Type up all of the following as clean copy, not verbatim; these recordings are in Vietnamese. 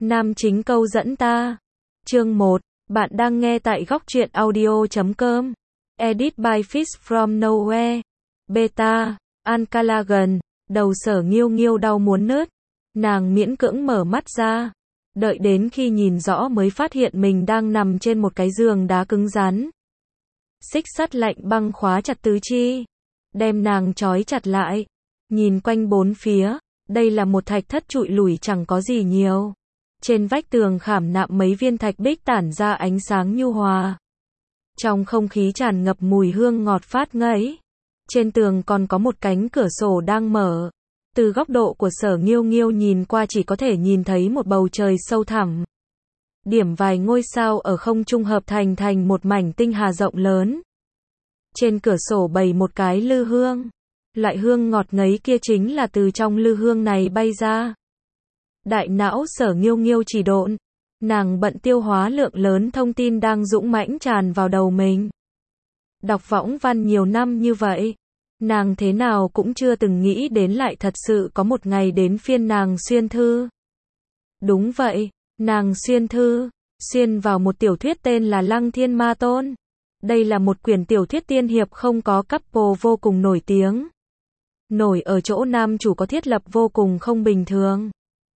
Nam chính câu dẫn ta. Chương 1. Bạn đang nghe tại góc truyện audio.com. Edit by Fish from Nowhere. Beta. Ancalagan. Đầu Sở Nghiêu Nghiêu đau muốn nứt. Nàng miễn cưỡng mở mắt ra. Đợi đến khi nhìn rõ mới phát hiện mình đang nằm trên một cái giường đá cứng rắn. Xích sắt lạnh băng khóa chặt tứ chi. Đem nàng trói chặt lại. Nhìn quanh bốn phía. Đây là một thạch thất trụi lủi chẳng có gì nhiều. Trên vách tường khảm nạm mấy viên thạch bích tản ra ánh sáng nhu hòa. Trong không khí tràn ngập mùi hương ngọt phát ngấy. Trên tường còn có một cánh cửa sổ đang mở. Từ góc độ của Sở Nghiêu Nghiêu nhìn qua chỉ có thể nhìn thấy một bầu trời sâu thẳm. Điểm vài ngôi sao ở không trung hợp thành một mảnh tinh hà rộng lớn. Trên cửa sổ bày một cái lư hương. Loại hương ngọt ngấy kia chính là từ trong lư hương này bay ra. Đại não Sở Nghiêu Nghiêu chỉ độn. Nàng bận tiêu hóa lượng lớn thông tin đang dũng mãnh tràn vào đầu mình. Đọc võng văn nhiều năm như vậy. Nàng thế nào cũng chưa từng nghĩ đến lại thật sự có một ngày đến phiên nàng xuyên thư. Đúng vậy, nàng xuyên thư, xuyên vào một tiểu thuyết tên là Lăng Thiên Ma Tôn. Đây là một quyển tiểu thuyết tiên hiệp không có couple vô cùng nổi tiếng. Nổi ở chỗ nam chủ có thiết lập vô cùng không bình thường.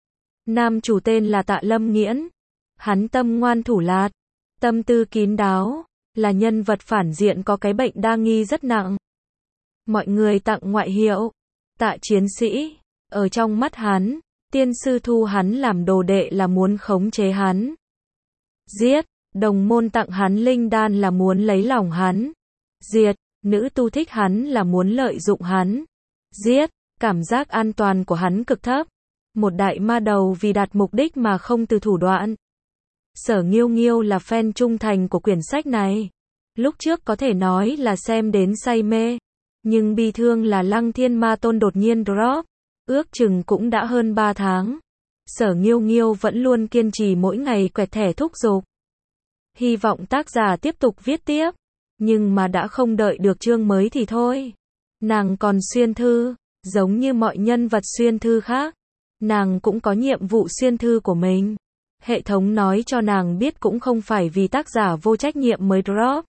Nam chủ tên là Tạ Lâm Nghiễn. Hắn tâm ngoan thủ lạt, tâm tư kín đáo, là nhân vật phản diện có cái bệnh đa nghi rất nặng. Mọi người tặng ngoại hiệu Tạ Chiến Sĩ. Ở trong mắt hắn, tiên sư thu hắn làm đồ đệ là muốn khống chế hắn, giết. Đồng môn tặng hắn linh đan là muốn lấy lòng hắn, diệt. Nữ tu thích hắn là muốn lợi dụng hắn, giết. Cảm giác an toàn của hắn cực thấp. Một đại ma đầu vì đạt mục đích mà không từ thủ đoạn. Sở Nghiêu Nghiêu là fan trung thành của quyển sách này. Lúc trước có thể nói là xem đến say mê. Nhưng bi thương là Lăng Thiên Ma Tôn đột nhiên drop. Ước chừng cũng đã hơn 3 tháng. Sở Nghiêu Nghiêu vẫn luôn kiên trì mỗi ngày quẹt thẻ thúc giục. Hy vọng tác giả tiếp tục viết tiếp. Nhưng mà đã không đợi được chương mới thì thôi. Nàng còn xuyên thư. Giống như mọi nhân vật xuyên thư khác. Nàng cũng có nhiệm vụ xuyên thư của mình. Hệ thống nói cho nàng biết cũng không phải vì tác giả vô trách nhiệm mới drop.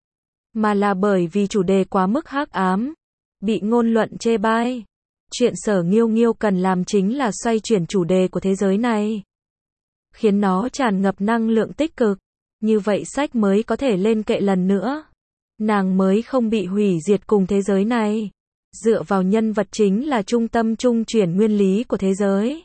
Mà là bởi vì chủ đề quá mức hắc ám. Bị ngôn luận chê bai. Chuyện Sở Nghiêu Nghiêu cần làm chính là xoay chuyển chủ đề của thế giới này. Khiến nó tràn ngập năng lượng tích cực. Như vậy sách mới có thể lên kệ lần nữa. Nàng mới không bị hủy diệt cùng thế giới này. Dựa vào nhân vật chính là trung tâm trung chuyển nguyên lý của thế giới.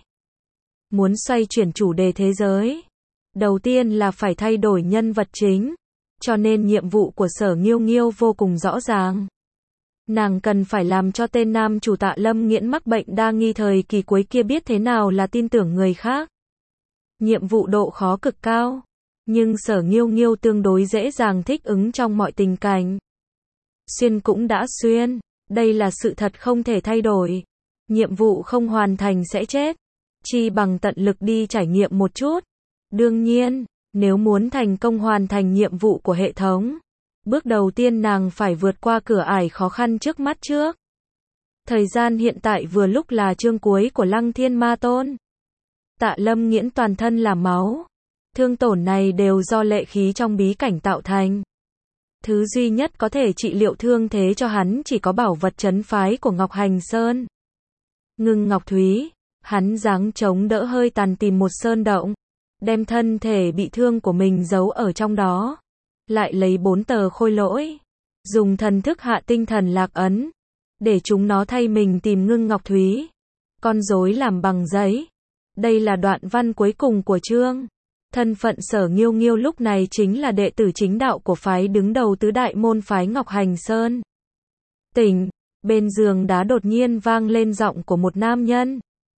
Muốn xoay chuyển chủ đề thế giới, đầu tiên là phải thay đổi nhân vật chính. Cho nên nhiệm vụ của Sở Nghiêu Nghiêu vô cùng rõ ràng. Nàng cần phải làm cho tên nam chủ Tạ Lâm Nghiễn mắc bệnh đa nghi thời kỳ cuối kia biết thế nào là tin tưởng người khác. Nhiệm vụ độ khó cực cao. Nhưng Sở Nghiêu Nghiêu tương đối dễ dàng thích ứng trong mọi tình cảnh. Xuyên cũng đã xuyên. Đây là sự thật không thể thay đổi. Nhiệm vụ không hoàn thành sẽ chết. Chi bằng tận lực đi trải nghiệm một chút. Đương nhiên, nếu muốn thành công hoàn thành nhiệm vụ của hệ thống, bước đầu tiên nàng phải vượt qua cửa ải khó khăn trước mắt trước. Thời gian hiện tại vừa lúc là chương cuối của Lăng Thiên Ma Tôn. Tạ Lâm Nghiễn toàn thân là máu. Thương tổn này đều do lệ khí trong bí cảnh tạo thành. Thứ duy nhất có thể trị liệu thương thế cho hắn chỉ có bảo vật trấn phái của Ngọc Hành Sơn. Ngưng Ngọc Thúy, hắn giáng chống đỡ hơi tàn tìm một sơn động, đem thân thể bị thương của mình giấu ở trong đó. Lại lấy 4 tờ khôi lỗi, dùng thần thức hạ tinh thần lạc ấn, để chúng nó thay mình tìm Ngưng Ngọc Thúy. Con rối làm bằng giấy. Đây là đoạn văn cuối cùng của chương. Thân phận Sở Nghiêu Nghiêu lúc này chính là đệ tử chính đạo của phái đứng đầu tứ đại môn phái Ngọc Hành Sơn. Tỉnh, bên giường đá đột nhiên vang lên giọng của một nam nhân.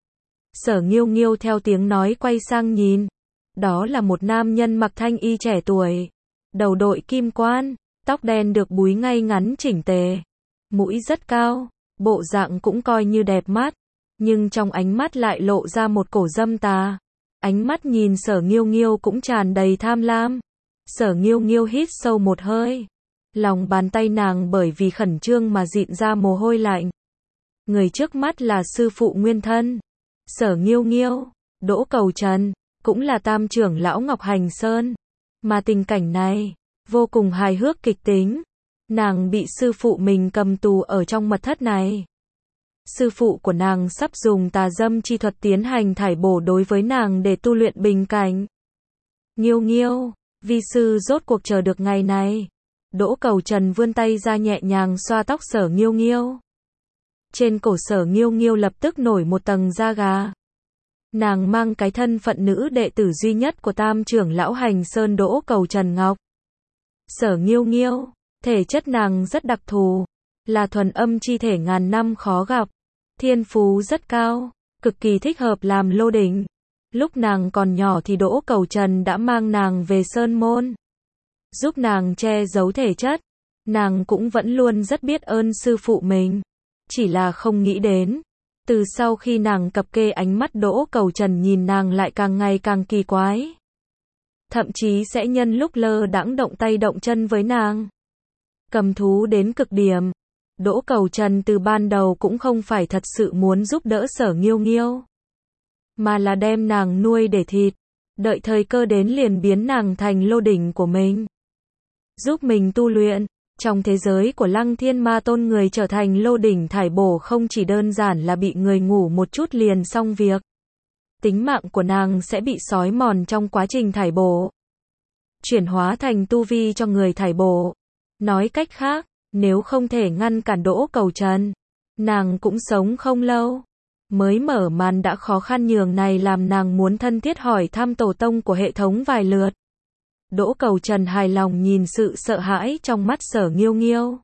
Sở Nghiêu Nghiêu theo tiếng nói quay sang nhìn. Đó là một nam nhân mặc thanh y trẻ tuổi. Đầu đội kim quan, tóc đen được búi ngay ngắn chỉnh tề. Mũi rất cao, bộ dạng cũng coi như đẹp mắt. Nhưng trong ánh mắt lại lộ ra một cổ dâm tà. Ánh mắt nhìn Sở Nghiêu Nghiêu cũng tràn đầy tham lam. Sở Nghiêu Nghiêu hít sâu một hơi. Lòng bàn tay nàng bởi vì khẩn trương mà dịn ra mồ hôi lạnh. Người trước mắt là sư phụ nguyên thân. Sở Nghiêu Nghiêu, Đỗ Cầu Trần, cũng là tam trưởng lão Ngọc Hành Sơn. Mà tình cảnh này, vô cùng hài hước kịch tính. Nàng bị sư phụ mình cầm tù ở trong mật thất này. Sư phụ của nàng sắp dùng tà dâm chi thuật tiến hành thải bổ đối với nàng để tu luyện bình cảnh. Nghiêu nghiêu, vi sư rốt cuộc chờ được ngày này. Đỗ Cầu Trần vươn tay ra nhẹ nhàng xoa tóc Sở Nghiêu Nghiêu. Trên cổ Sở Nghiêu Nghiêu lập tức nổi một tầng da gà. Nàng mang cái thân phận nữ đệ tử duy nhất của tam trưởng lão Hành Sơn Đỗ Cầu Trần Ngọc. Sở Nghiêu Nghiêu, thể chất nàng rất đặc thù, là thuần âm chi thể ngàn năm khó gặp, thiên phú rất cao, cực kỳ thích hợp làm lô đỉnh. Lúc nàng còn nhỏ thì Đỗ Cầu Trần đã mang nàng về Sơn Môn, giúp nàng che giấu thể chất. Nàng cũng vẫn luôn rất biết ơn sư phụ mình, chỉ là không nghĩ đến, từ sau khi nàng cập kê ánh mắt Đỗ Cầu Trần nhìn nàng lại càng ngày càng kỳ quái. Thậm chí sẽ nhân lúc lơ đãng động tay động chân với nàng. Cầm thú đến cực điểm. Đỗ Cầu Trần từ ban đầu cũng không phải thật sự muốn giúp đỡ Sở Nghiêu Nghiêu, mà là đem nàng nuôi để thịt, đợi thời cơ đến liền biến nàng thành lô đỉnh của mình, giúp mình tu luyện. Trong thế giới của Lăng Thiên Ma Tôn, người trở thành lô đỉnh thải bổ không chỉ đơn giản là bị người ngủ một chút liền xong việc. Tính mạng của nàng sẽ bị xói mòn trong quá trình thải bổ, chuyển hóa thành tu vi cho người thải bổ. Nói cách khác, nếu không thể ngăn cản Đỗ Cầu Trần, nàng cũng sống không lâu. Mới mở màn đã khó khăn nhường này làm nàng muốn thân thiết hỏi thăm tổ tông của hệ thống vài lượt. Đỗ Cầu Trần hài lòng nhìn sự sợ hãi trong mắt Sở Nghiêu Nghiêu.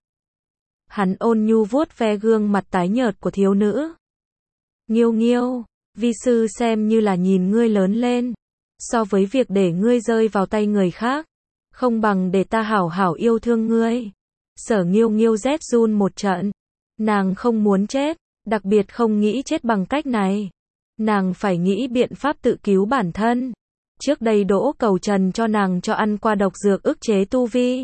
Hắn ôn nhu vuốt ve gương mặt tái nhợt của thiếu nữ. Nghiêu Nghiêu, vi sư xem như là nhìn ngươi lớn lên. So với việc để ngươi rơi vào tay người khác, không bằng để ta hảo hảo yêu thương ngươi. Sở Nghiêu Nghiêu rét run một trận. Nàng không muốn chết, đặc biệt không nghĩ chết bằng cách này. Nàng phải nghĩ biện pháp tự cứu bản thân. Trước đây Đỗ Cầu Trần cho nàng cho ăn qua độc dược ức chế tu vi.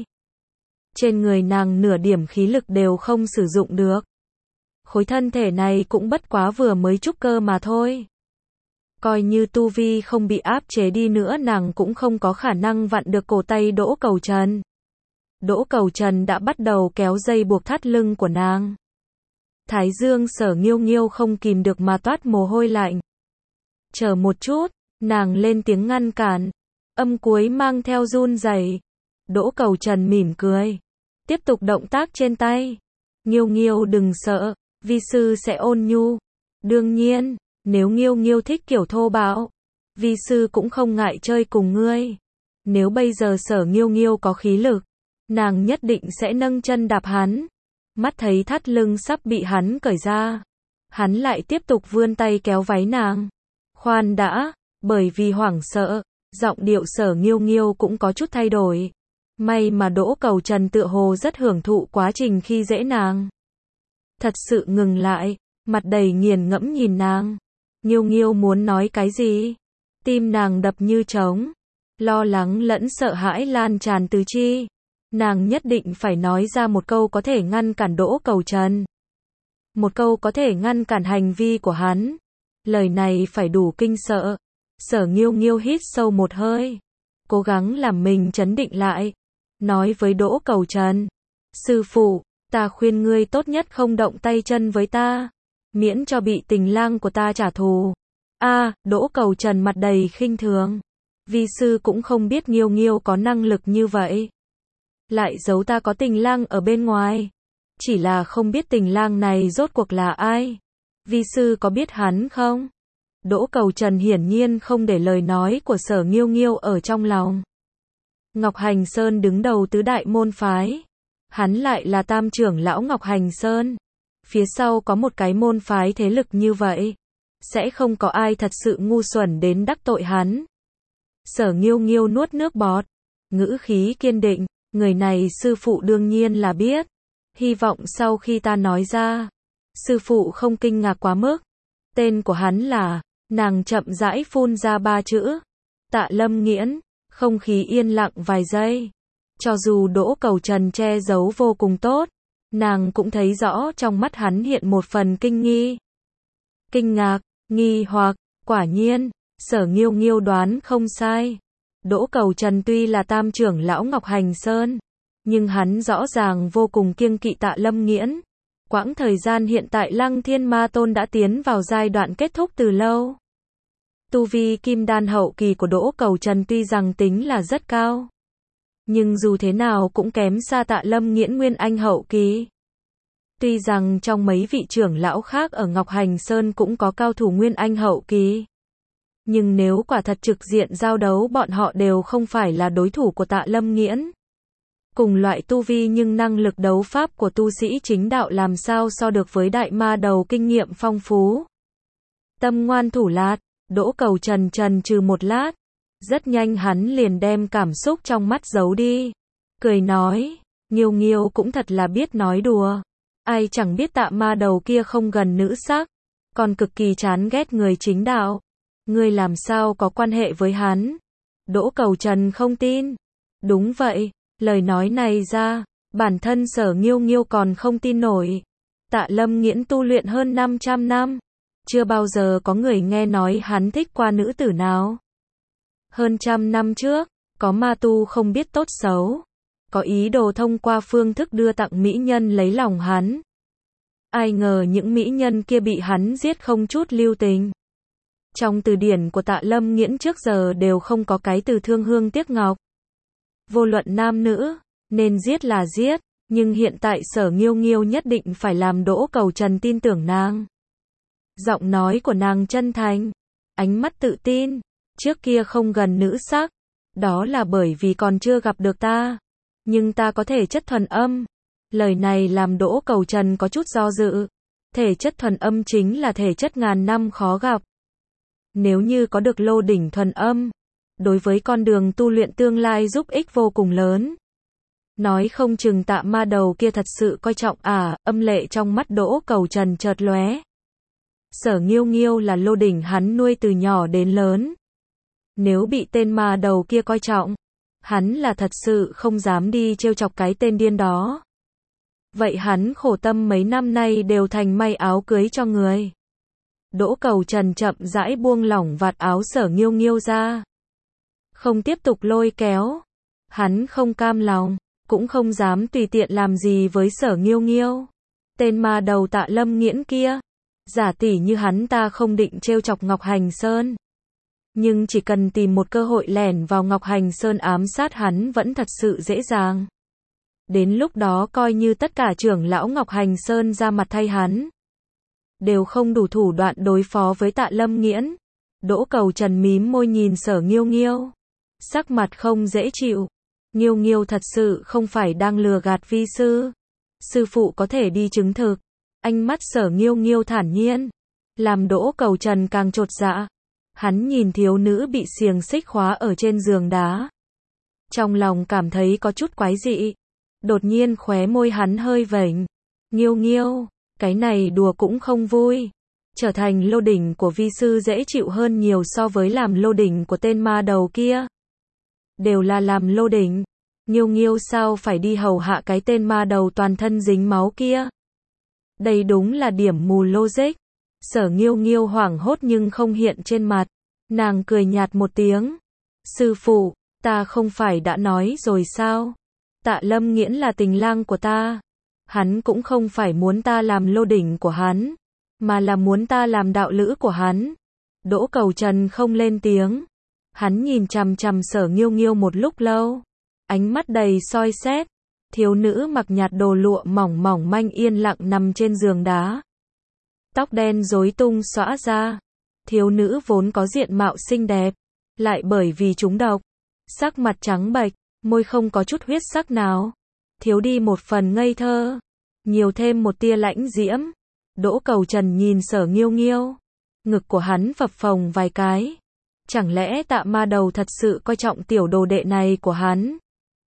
Trên người nàng nửa điểm khí lực đều không sử dụng được. Khối thân thể này cũng bất quá vừa mới trúc cơ mà thôi. Coi như tu vi không bị áp chế đi nữa nàng cũng không có khả năng vặn được cổ tay Đỗ Cầu Trần. Đỗ Cầu Trần đã bắt đầu kéo dây buộc thắt lưng của nàng. Thái dương Sở Nghiêu Nghiêu không kìm được mà toát mồ hôi lạnh. Chờ một chút, nàng lên tiếng ngăn cản, âm cuối mang theo run rẩy. Đỗ Cầu Trần mỉm cười, tiếp tục động tác trên tay. Nghiêu Nghiêu đừng sợ, vi sư sẽ ôn nhu. Đương nhiên, nếu Nghiêu Nghiêu thích kiểu thô bạo, vi sư cũng không ngại chơi cùng ngươi. Nếu bây giờ Sở Nghiêu Nghiêu có khí lực, nàng nhất định sẽ nâng chân đạp hắn. Mắt thấy thắt lưng sắp bị hắn cởi ra, hắn lại tiếp tục vươn tay kéo váy nàng. Khoan đã, bởi vì hoảng sợ, giọng điệu Sở Nghiêu Nghiêu cũng có chút thay đổi. May mà Đỗ Cầu Trần tựa hồ rất hưởng thụ quá trình khi dễ nàng. Thật sự ngừng lại, mặt đầy nghiền ngẫm nhìn nàng. Nghiêu Nghiêu muốn nói cái gì? Tim nàng đập như trống, lo lắng lẫn sợ hãi lan tràn tứ chi. Nàng nhất định phải nói ra một câu có thể ngăn cản Đỗ Cầu Trần. Một câu có thể ngăn cản hành vi của hắn. Lời này phải đủ kinh sợ. Sở Nghiêu Nghiêu hít sâu một hơi, cố gắng làm mình trấn định lại. Nói với Đỗ Cầu Trần, sư phụ, ta khuyên ngươi tốt nhất không động tay chân với ta, miễn cho bị tình lang của ta trả thù. Đỗ Cầu Trần mặt đầy khinh thường. Vi sư cũng không biết Nghiêu Nghiêu có năng lực như vậy. Lại giấu ta có tình lang ở bên ngoài. Chỉ là không biết tình lang này rốt cuộc là ai. Vi sư có biết hắn không? Đỗ Cầu Trần hiển nhiên không để lời nói của Sở Nghiêu Nghiêu ở trong lòng. Ngọc Hành Sơn đứng đầu tứ đại môn phái. Hắn lại là tam trưởng lão Ngọc Hành Sơn. Phía sau có một cái môn phái thế lực như vậy, sẽ không có ai thật sự ngu xuẩn đến đắc tội hắn. Sở Nghiêu Nghiêu nuốt nước bọt, ngữ khí kiên định, người này sư phụ đương nhiên là biết. Hy vọng sau khi ta nói ra, sư phụ không kinh ngạc quá mức. Tên của hắn là, nàng chậm rãi phun ra 3 chữ. Tạ Lâm Nghiễn. Không khí yên lặng vài giây. Cho dù Đỗ Cầu Trần che giấu vô cùng tốt, nàng cũng thấy rõ trong mắt hắn hiện một phần kinh nghi. Kinh ngạc, nghi hoặc, quả nhiên, Sở Nghiêu Nghiêu đoán không sai. Đỗ Cầu Trần tuy là tam trưởng lão Ngọc Hành Sơn, nhưng hắn rõ ràng vô cùng kiêng kỵ Tạ Lâm Nghiễn. Quãng thời gian hiện tại Lăng Thiên Ma Tôn đã tiến vào giai đoạn kết thúc từ lâu. Tu vi kim đan hậu kỳ của Đỗ Cầu Trần tuy rằng tính là rất cao, nhưng dù thế nào cũng kém xa Tạ Lâm Nghiễn nguyên anh hậu kỳ. Tuy rằng trong mấy vị trưởng lão khác ở Ngọc Hành Sơn cũng có cao thủ nguyên anh hậu kỳ, nhưng nếu quả thật trực diện giao đấu bọn họ đều không phải là đối thủ của Tạ Lâm Nghiễn. Cùng loại tu vi nhưng năng lực đấu pháp của tu sĩ chính đạo làm sao so được với đại ma đầu kinh nghiệm phong phú. Tâm ngoan thủ lạt, Đỗ Cầu Trần chần chừ một lát, rất nhanh hắn liền đem cảm xúc trong mắt giấu đi, cười nói, Nghiêu Nghiêu cũng thật là biết nói đùa, ai chẳng biết Tạ ma đầu kia không gần nữ sắc, còn cực kỳ chán ghét người chính đạo, ngươi làm sao có quan hệ với hắn? Đỗ Cầu Trần không tin. Đúng vậy, lời nói này ra, bản thân Sở Nghiêu Nghiêu còn không tin nổi. Tạ Lâm Nghiễn tu luyện hơn 500 năm, chưa bao giờ có người nghe nói hắn thích qua nữ tử nào. Hơn 100 năm trước, có ma tu không biết tốt xấu, có ý đồ thông qua phương thức đưa tặng mỹ nhân lấy lòng hắn. Ai ngờ những mỹ nhân kia bị hắn giết không chút lưu tình. Trong từ điển của Tạ Lâm Nghiễn trước giờ đều không có cái từ thương hương tiếc ngọc. Vô luận nam nữ, nên giết là giết, nhưng hiện tại Sở Nghiêu Nghiêu nhất định phải làm Đỗ Cầu Trần tin tưởng nàng. Giọng nói của nàng chân thành, ánh mắt tự tin, trước kia không gần nữ sắc, đó là bởi vì còn chưa gặp được ta, nhưng ta có thể chất thuần âm. Lời này làm Đỗ Cầu Trần có chút do dự, thể chất thuần âm chính là thể chất ngàn năm khó gặp. Nếu như có được lô đỉnh thuần âm, đối với con đường tu luyện tương lai giúp ích vô cùng lớn. Nói không chừng Tạ ma đầu kia thật sự coi trọng âm lệ trong mắt Đỗ Cầu Trần chợt lóe. Sở Nghiêu Nghiêu là lô đỉnh hắn nuôi từ nhỏ đến lớn. Nếu bị tên ma đầu kia coi trọng, hắn là thật sự không dám đi trêu chọc cái tên điên đó. Vậy hắn khổ tâm mấy năm nay đều thành may áo cưới cho người. Đỗ Cầu Trần chậm rãi buông lỏng vạt áo Sở Nghiêu Nghiêu ra. Không tiếp tục lôi kéo. Hắn không cam lòng, cũng không dám tùy tiện làm gì với Sở Nghiêu Nghiêu. Tên ma đầu Tạ Lâm Nghiễn kia, giả tỷ như hắn ta không định trêu chọc Ngọc Hành Sơn. Nhưng chỉ cần tìm một cơ hội lẻn vào Ngọc Hành Sơn ám sát hắn vẫn thật sự dễ dàng. Đến lúc đó coi như tất cả trưởng lão Ngọc Hành Sơn ra mặt thay hắn, đều không đủ thủ đoạn đối phó với Tạ Lâm Nghiễn. Đỗ Cầu Trần mím môi nhìn Sở Nghiêu Nghiêu, sắc mặt không dễ chịu. Nghiêu Nghiêu thật sự không phải đang lừa gạt vi sư. Sư phụ có thể đi chứng thực. Ánh mắt Sở Nghiêu Nghiêu thản nhiên, làm Đỗ Cầu Trần càng chột dạ. Hắn nhìn thiếu nữ bị xiềng xích khóa ở trên giường đá, trong lòng cảm thấy có chút quái dị. Đột nhiên khóe môi hắn hơi vểnh. Nghiêu Nghiêu, cái này đùa cũng không vui. Trở thành lô đỉnh của vi sư dễ chịu hơn nhiều so với làm lô đỉnh của tên ma đầu kia. Đều là làm lô đỉnh. Nghiêu Nghiêu sao phải đi hầu hạ cái tên ma đầu toàn thân dính máu kia? Đây đúng là điểm mù logic. Sở Nghiêu Nghiêu hoảng hốt nhưng không hiện trên mặt. Nàng cười nhạt một tiếng. Sư phụ, ta không phải đã nói rồi sao? Tạ Lâm Nghiễn là tình lang của ta. Hắn cũng không phải muốn ta làm lô đỉnh của hắn, mà là muốn ta làm đạo lữ của hắn. Đỗ Cầu Trần không lên tiếng. Hắn nhìn chằm chằm Sở Nghiêu Nghiêu một lúc lâu, ánh mắt đầy soi xét. Thiếu nữ mặc nhạt đồ lụa mỏng mỏng manh yên lặng nằm trên giường đá. Tóc đen rối tung xõa ra. Thiếu nữ vốn có diện mạo xinh đẹp, lại bởi vì trúng độc, sắc mặt trắng bệch, môi không có chút huyết sắc nào. Thiếu đi một phần ngây thơ, nhiều thêm một tia lãnh diễm. Đỗ Cầu Trần nhìn Sở Nghiêu Nghiêu, ngực của hắn phập phồng vài cái. Chẳng lẽ Tạ ma đầu thật sự coi trọng tiểu đồ đệ này của hắn?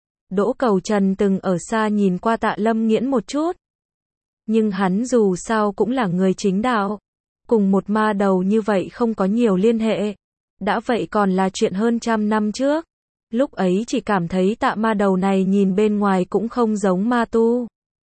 Đỗ Cầu Trần từng ở xa nhìn qua Tạ Lâm Nghiễn một chút, nhưng hắn dù sao cũng là người chính đạo, cùng một ma đầu như vậy không có nhiều liên hệ. Đã vậy còn là chuyện hơn 100 năm trước. Lúc ấy chỉ cảm thấy Tạ ma đầu này nhìn bên ngoài cũng không giống ma tu.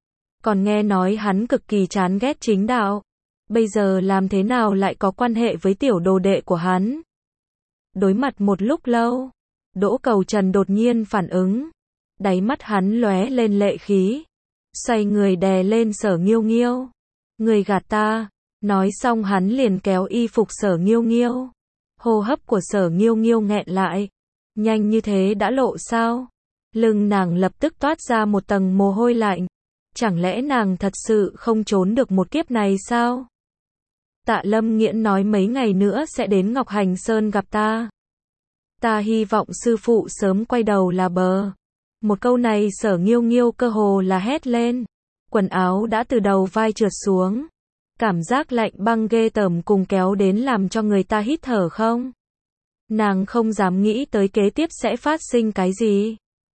Còn nghe nói hắn cực kỳ chán ghét chính đạo. Bây giờ làm thế nào lại có quan hệ với tiểu đồ đệ của hắn? Đối mặt một lúc lâu, Đỗ Cầu Trần đột nhiên phản ứng. Đáy mắt hắn lóe lên lệ khí. Xoay người đè lên Sở Nghiêu Nghiêu. Người gạt ta. Nói xong hắn liền kéo y phục Sở Nghiêu Nghiêu. Hô hấp của Sở Nghiêu Nghiêu nghẹn lại. Nhanh như thế đã lộ sao? Lưng nàng lập tức toát ra một tầng mồ hôi lạnh. Chẳng lẽ nàng thật sự không trốn được một kiếp này sao? Tạ Lâm Nghiễn nói mấy ngày nữa sẽ đến Ngọc Hành Sơn gặp ta. Ta hy vọng sư phụ sớm quay đầu là bờ. Một câu này Sở Nghiêu Nghiêu cơ hồ là hét lên. Quần áo đã từ đầu vai trượt xuống. Cảm giác lạnh băng ghê tởm cùng kéo đến làm cho người ta hít thở không. Nàng không dám nghĩ tới kế tiếp sẽ phát sinh cái gì.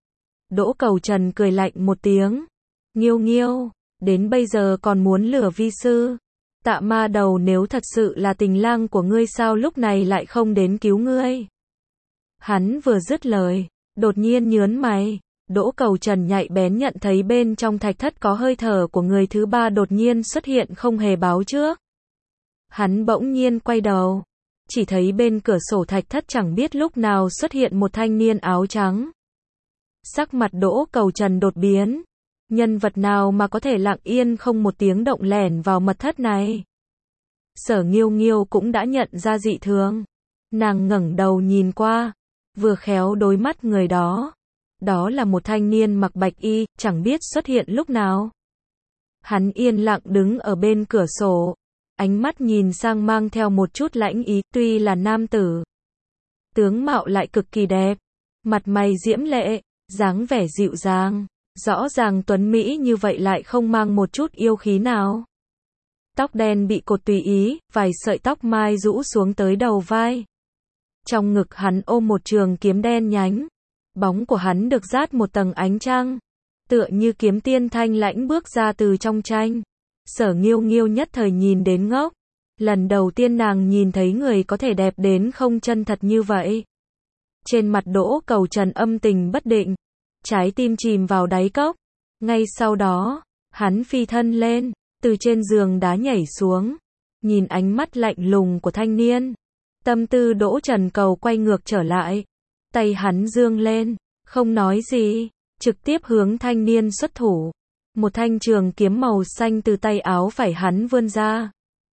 Đỗ Cầu Trần cười lạnh một tiếng. Nghiêu Nghiêu, đến bây giờ còn muốn lừa vi sư. Tạ ma đầu nếu thật sự là tình lang của ngươi sao lúc này lại không đến cứu ngươi. Hắn vừa dứt lời, đột nhiên nhớn mày. Đỗ Cầu Trần nhạy bén nhận thấy bên trong thạch thất có hơi thở của người thứ ba đột nhiên xuất hiện không hề báo trước. Hắn bỗng nhiên quay đầu. Chỉ thấy bên cửa sổ thạch thất chẳng biết lúc nào xuất hiện một thanh niên áo trắng. Sắc mặt Đỗ Cầu Trần đột biến. Nhân vật nào mà có thể lặng yên không một tiếng động lẻn vào mật thất này? Sở Nghiêu Nghiêu cũng đã nhận ra dị thường. Nàng ngẩng đầu nhìn qua, vừa khéo đối mắt người đó. Đó là một thanh niên mặc bạch y, chẳng biết xuất hiện lúc nào. Hắn yên lặng đứng ở bên cửa sổ, ánh mắt nhìn sang mang theo một chút lãnh ý, tuy là nam tử. Tướng mạo lại cực kỳ đẹp, mặt mày diễm lệ, dáng vẻ dịu dàng. Rõ ràng tuấn Mỹ như vậy lại không mang một chút yêu khí nào. Tóc đen bị cột tùy ý, vài sợi tóc mai rũ xuống tới đầu vai. Trong ngực hắn ôm một trường kiếm đen nhánh. Bóng của hắn được dát một tầng ánh trăng. Tựa như kiếm tiên thanh lãnh bước ra từ trong tranh. Sở Nghiêu Nghiêu nhất thời nhìn đến ngốc. Lần đầu tiên nàng nhìn thấy người có thể đẹp đến không chân thật như vậy. Trên mặt Đỗ Cầu Trần âm tình bất định. Trái tim chìm vào đáy cốc. Ngay sau đó, hắn phi thân lên, từ trên giường đá nhảy xuống. Nhìn ánh mắt lạnh lùng của thanh niên. Tâm tư Đỗ Trần Cầu quay ngược trở lại. Tay hắn dương lên, không nói gì, trực tiếp hướng thanh niên xuất thủ. Một thanh trường kiếm màu xanh từ tay áo phải hắn vươn ra.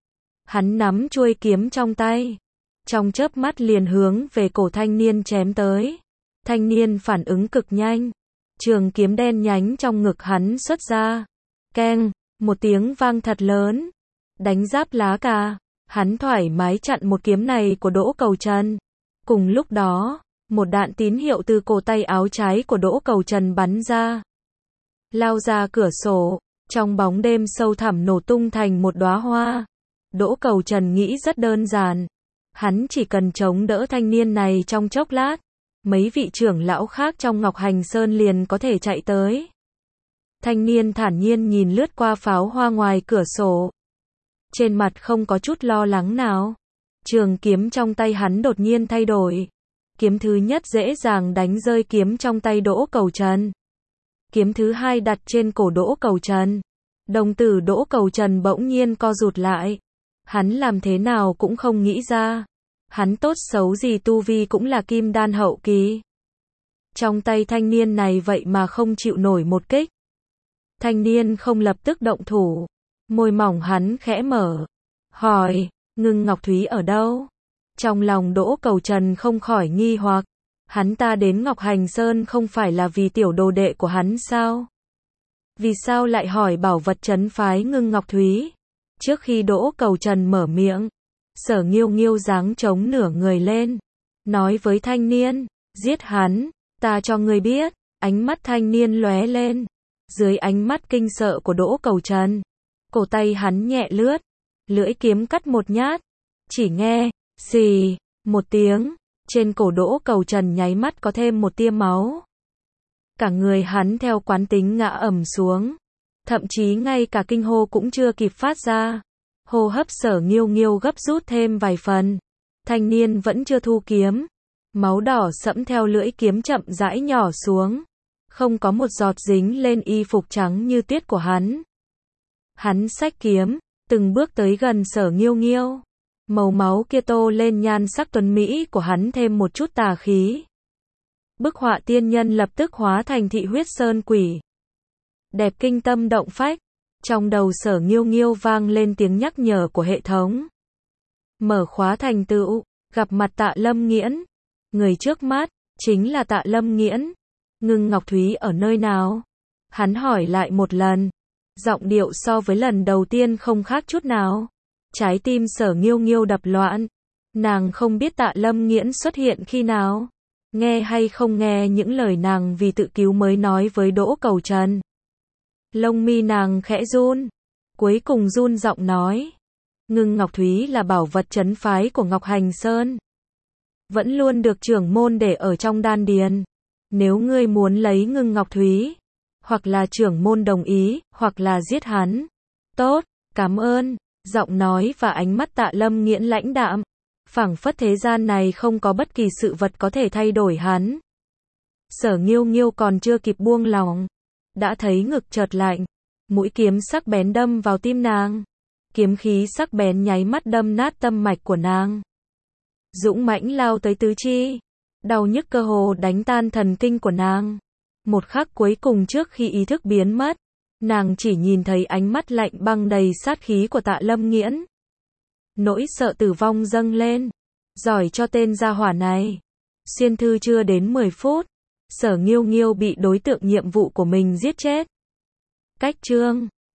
Hắn nắm chuôi kiếm trong tay. Trong chớp mắt liền hướng về cổ thanh niên chém tới. Thanh niên phản ứng cực nhanh. Trường kiếm đen nhánh trong ngực hắn xuất ra. Keng, một tiếng vang thật lớn. Đánh giáp lá cà. Hắn thoải mái chặn một kiếm này của Đỗ Cầu Trần. Cùng lúc đó, một đạn tín hiệu từ cổ tay áo trái của Đỗ Cầu Trần bắn ra. Lao ra cửa sổ, trong bóng đêm sâu thẳm nổ tung thành một đóa hoa. Đỗ Cầu Trần nghĩ rất đơn giản. Hắn chỉ cần chống đỡ thanh niên này trong chốc lát. Mấy vị trưởng lão khác trong Ngọc Hành Sơn liền có thể chạy tới. Thanh niên thản nhiên nhìn lướt qua pháo hoa ngoài cửa sổ. Trên mặt không có chút lo lắng nào. Trường kiếm trong tay hắn đột nhiên thay đổi. Kiếm thứ nhất dễ dàng đánh rơi kiếm trong tay Đỗ Cầu Trần. Kiếm thứ hai đặt trên cổ Đỗ Cầu Trần. Đồng tử Đỗ Cầu Trần bỗng nhiên co rụt lại. Hắn làm thế nào cũng không nghĩ ra. Hắn tốt xấu gì tu vi cũng là kim đan hậu kỳ. Trong tay thanh niên này vậy mà không chịu nổi một kích. Thanh niên không lập tức động thủ. Môi mỏng hắn khẽ mở. Hỏi, Ngưng Ngọc Thúy ở đâu? Trong lòng Đỗ Cầu Trần không khỏi nghi hoặc. Hắn ta đến Ngọc Hành Sơn không phải là vì tiểu đồ đệ của hắn sao? Vì sao lại hỏi bảo vật trấn phái Ngưng Ngọc Thúy? Trước khi Đỗ Cầu Trần mở miệng, Sở Nghiêu Nghiêu giáng chống nửa người lên. Nói với thanh niên, giết hắn, ta cho ngươi biết. Ánh mắt thanh niên lóe lên. Dưới ánh mắt kinh sợ của Đỗ Cầu Trần, cổ tay hắn nhẹ lướt. Lưỡi kiếm cắt một nhát. Chỉ nghe, xì, một tiếng. Trên cổ Đỗ Cầu Trần nháy mắt có thêm một tia máu. Cả người hắn theo quán tính ngã ầm xuống. Thậm chí ngay cả kinh hô cũng chưa kịp phát ra. Hô hấp Sở Nghiêu Nghiêu gấp rút thêm vài phần. Thanh niên vẫn chưa thu kiếm. Máu đỏ sẫm theo lưỡi kiếm chậm rãi nhỏ xuống. Không có một giọt dính lên y phục trắng như tuyết của hắn. Hắn xách kiếm, từng bước tới gần Sở Nghiêu Nghiêu. Màu máu kia tô lên nhan sắc tuấn Mỹ của hắn thêm một chút tà khí. Bức họa tiên nhân lập tức hóa thành thị huyết sơn quỷ. Đẹp kinh tâm động phách. Trong đầu Sở Nghiêu Nghiêu vang lên tiếng nhắc nhở của hệ thống. Mở khóa thành tựu, gặp mặt Tạ Lâm Nghiễn. Người trước mắt, chính là Tạ Lâm Nghiễn. Ngưng Ngọc Thúy ở nơi nào? Hắn hỏi lại một lần. Giọng điệu so với lần đầu tiên không khác chút nào. Trái tim Sở Nghiêu Nghiêu đập loạn. Nàng không biết Tạ Lâm Nghiễn xuất hiện khi nào. Nghe hay không nghe những lời nàng vì tự cứu mới nói với Đỗ Cầu Trần. Lông mi nàng khẽ run. Cuối cùng run giọng nói. Ngưng Ngọc Thúy là bảo vật trấn phái của Ngọc Hành Sơn. Vẫn luôn được trưởng môn để ở trong đan điền. Nếu ngươi muốn lấy Ngưng Ngọc Thúy, hoặc là trưởng môn đồng ý, hoặc là giết hắn. Tốt, cảm ơn. Giọng nói và ánh mắt Tạ Lâm Nghiễn lãnh đạm. Phảng phất thế gian này không có bất kỳ sự vật có thể thay đổi hắn. Sở Nghiêu Nghiêu còn chưa kịp buông lòng, đã thấy ngực chợt lạnh, mũi kiếm sắc bén đâm vào tim nàng. Kiếm khí sắc bén nháy mắt đâm nát tâm mạch của nàng. Dũng mãnh lao tới tứ chi, đau nhức cơ hồ đánh tan thần kinh của nàng. Một khắc cuối cùng trước khi ý thức biến mất, nàng chỉ nhìn thấy ánh mắt lạnh băng đầy sát khí của Tạ Lâm Nghiễn. Nỗi sợ tử vong dâng lên. Giỏi cho tên gia hỏa này. Xuyên thư chưa đến 10 phút, Sở Nghiêu Nghiêu bị đối tượng nhiệm vụ của mình giết chết. Cách chương